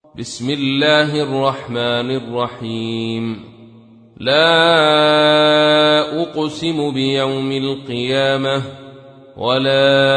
بسم الله الرحمن الرحيم. لا أقسم بيوم القيامة ولا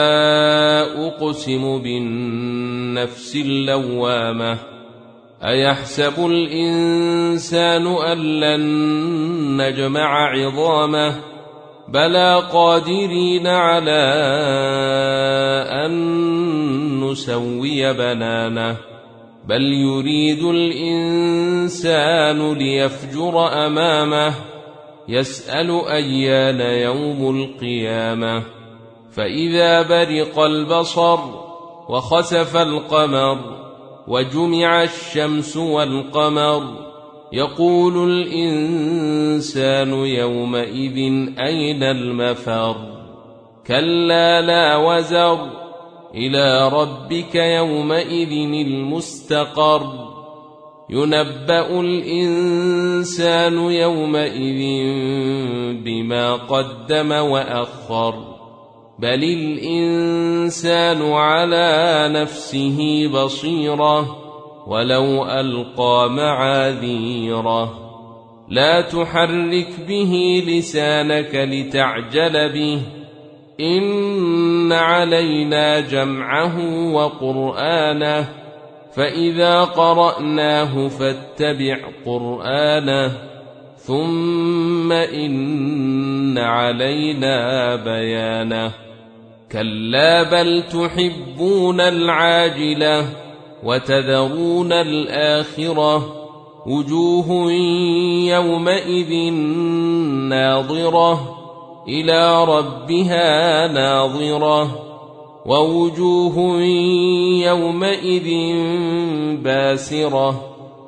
أقسم بالنفس اللوامة. أيحسب الإنسان أن لن نجمع عظامه بلى قادرين على أن نسوي بنانه بل يريد الإنسان ليفجر أمامه يسأل أيان يوم القيامة. فإذا برق البصر وخسف القمر وجمع الشمس والقمر يقول الإنسان يومئذ أين المفر. كلا لا وزر إلى ربك يومئذ المستقر. ينبأ الإنسان يومئذ بما قدم وأخر بل الإنسان على نفسه بصيرة ولو ألقى معاذيره. لا تحرك به لسانك لتعجل به إن علينا جمعه وقرآنه فإذا قرأناه فاتبع قرآنه ثم إن علينا بيانه. كلا بل تحبون العاجلة وتذرون الآخرة وجوه يومئذ ناظرة إلى ربها ناظرة ووجوه يومئذ باسرة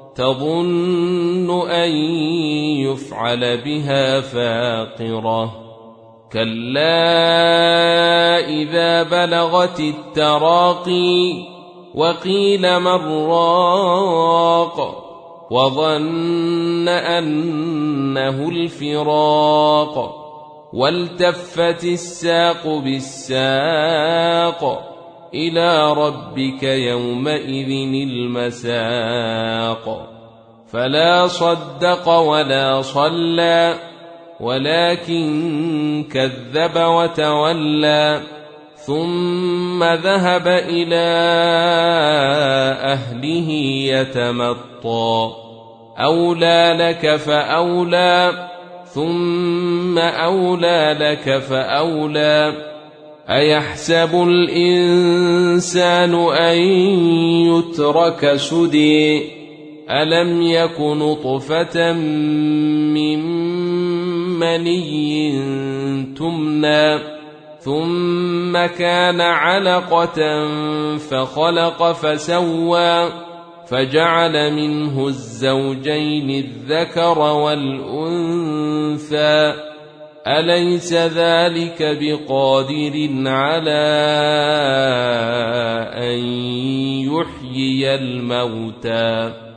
تظن أن يفعل بها فاقرة. كلا إذا بلغت التراقي وقيل من راق وظن أنه الفراق والتفت الساق بالساق إلى ربك يومئذ المساق. فلا صدق ولا صلى ولكن كذب وتولى ثم ذهب إلى أهله يتمطى. أولى لك فأولى ثم أولى لك فأولى. أيحسب الإنسان أن يترك سدى ألم يك نطفة من مني تمنى ثم كان علقة فخلق فسوى فجعل منه الزوجين الذكر والأنثى أليس ذلك بقادر على أن يحيي الموتى.